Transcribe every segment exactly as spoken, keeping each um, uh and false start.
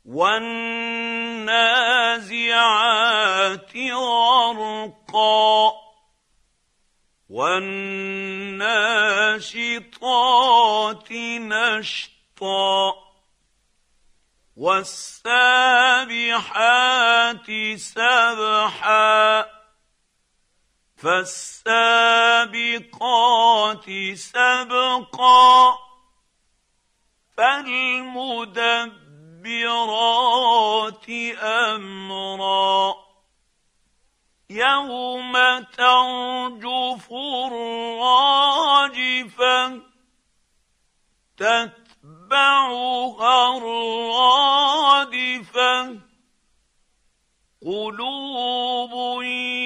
وَالنَّازِعَاتِ غَرْقًا وَالنَّاشِطَاتِ نَشْطًا وَالسَّابِحَاتِ سَبْحًا فَالسَّابِقَاتِ سَبْقًا فَالْمُدَبِّرَاتِ أَمْرًا يَوْمَ تَرْجُفُ الرَّاجِفَةُ تَتْبَعُهَا الرَّادِفَةُ قُلُوبٌ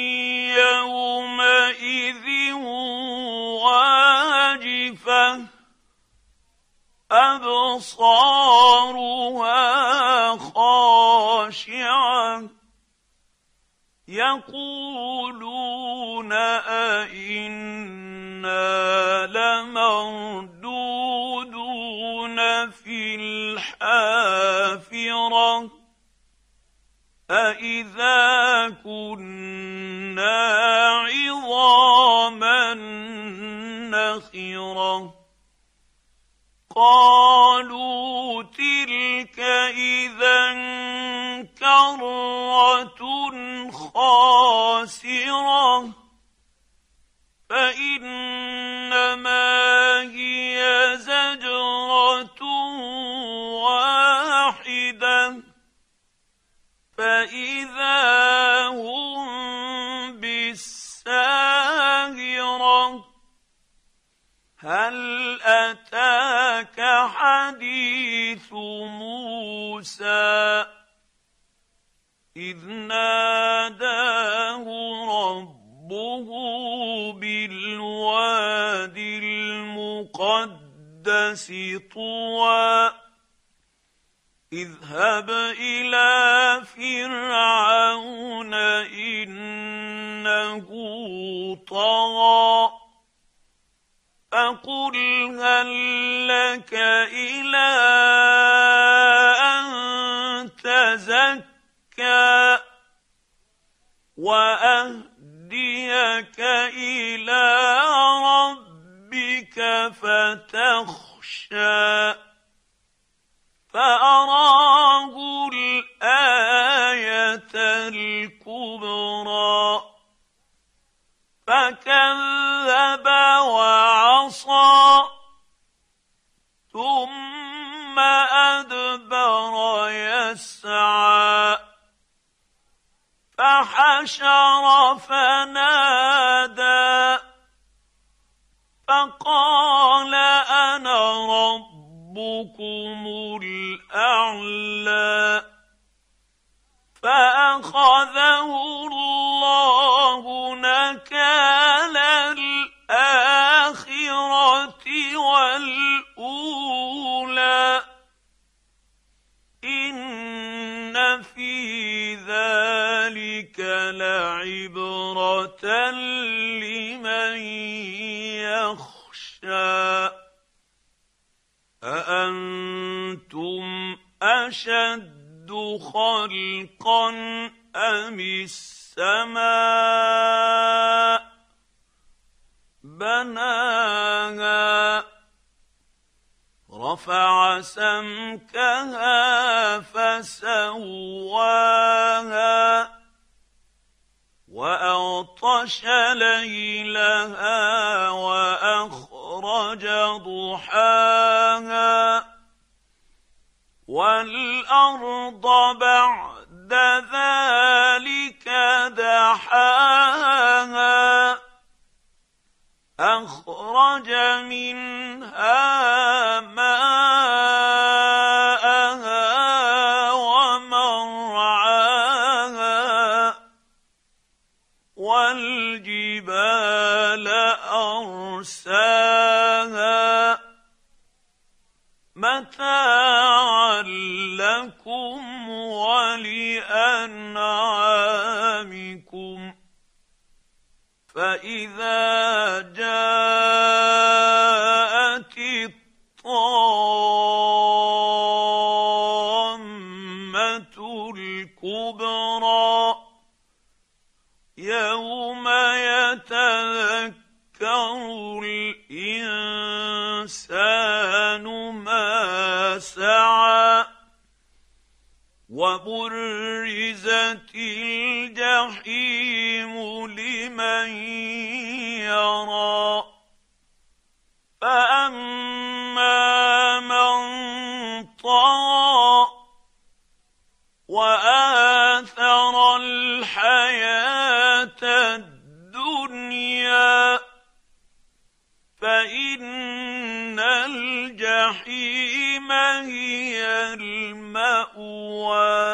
يَوْمَئِذٍ وَاجِفَةٌ أَبْصَارُهَا خَاشِعَةٌ يَقُولُونَ أَإِنَّا لَمَرْدُودُونَ فِي الْحَافِرَةِ أَإِذَا كُنَّا عِظَامًا نَخِرَةً قَالُوا تِلْكَ إِذًا كَرَّةٌ خَاسِرَةٌ فَإِنَّمَا هِيَ زَجْرَةٌ وَاحِدَةٌ فَإِذَا هُم بِالسَّاهِرَةِ هَلْ أَتَاكَ حَدِيثُ مُوسَىٰ إِذْ نَادَاهُ رَبُّهُ بِالْوَادِ الْمُقَدَّسِ طُوًى اذْهَبْ إِلَىٰ فِرْعَوْنَ إِنَّهُ طَغَىٰ فَقُلْ هَل لَّكَ إِلَىٰ أَن تَزَكَّىٰ وَأَهْدِيَكَ إِلَىٰ رَبِّكَ فَتَخْشَىٰ فَأَرَاهُ الْآيَةَ الْكُبْرَىٰ فَكَذَّبَ وَعَصَىٰ ثُمَّ أَدْبَرَ يَسْعَىٰ فَحَشَرَ فَنَادَىٰ فَقَالَ أَنَا رَبُّكُمُ الْأَعْلَىٰ فَأَخَذَهُ اللَّهُ نَكَالَ الْآخِرَةِ وَالْأُولَىٰ إِنَّ فِي ذَٰلِكَ لَعِبْرَةً لِّمَن يَخْشَىٰ أَأَنتُمْ أَشَدُّ خَلْقًا أَمِ السَّمَاءُ بَنَاهَا رَفَعَ سَمْكَهَا فَسَوَّاهَا وَأَغْطَشَ لَيْلَهَا وَأَخْرَجَ ضُحَاهَا وَالْأَرْضَ بَعْدَ ذَلِكَ دَحَاهَا أَخْرَجَ مِنْهَا مَاءَهَا وَمَرْعَاهَا وَالْجِبَالَ أَرْسَاهَا مَتَاعًا لَّكُمْ وَلِأَنْعَامِكُمْ فَإِذَا جَاءَتِ الطَّامَّةُ الكبرى يوم يتذكر الإنسان ما سعى وبرزت الجحيم لمن يرى فأما من طغى وآثر الحياة الدنيا فإن الجحيم هي المأوى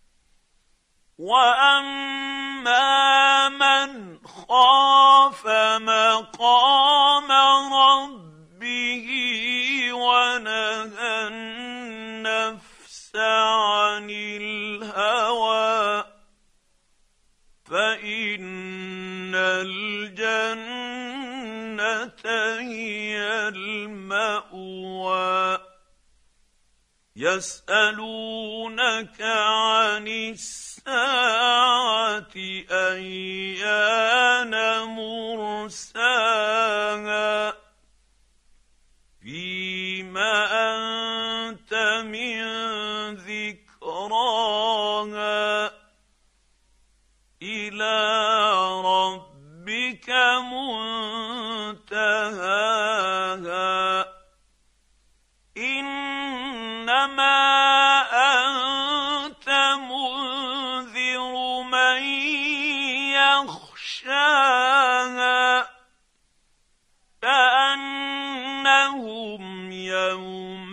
وأما من خاف مقام ربه ونهى النفس عن الهوى فإن الجنة هي المأوى يسألونك عن الساعة أيان مرساها فيما أنت من ذكراها إلى ربك منتهاها إنما أنت منذر من يخشاها كأنهم يوم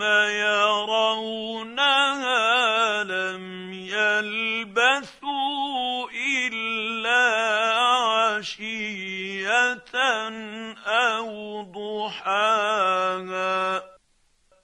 يرونها لم يلبثوا إلا عشية أو ضحاها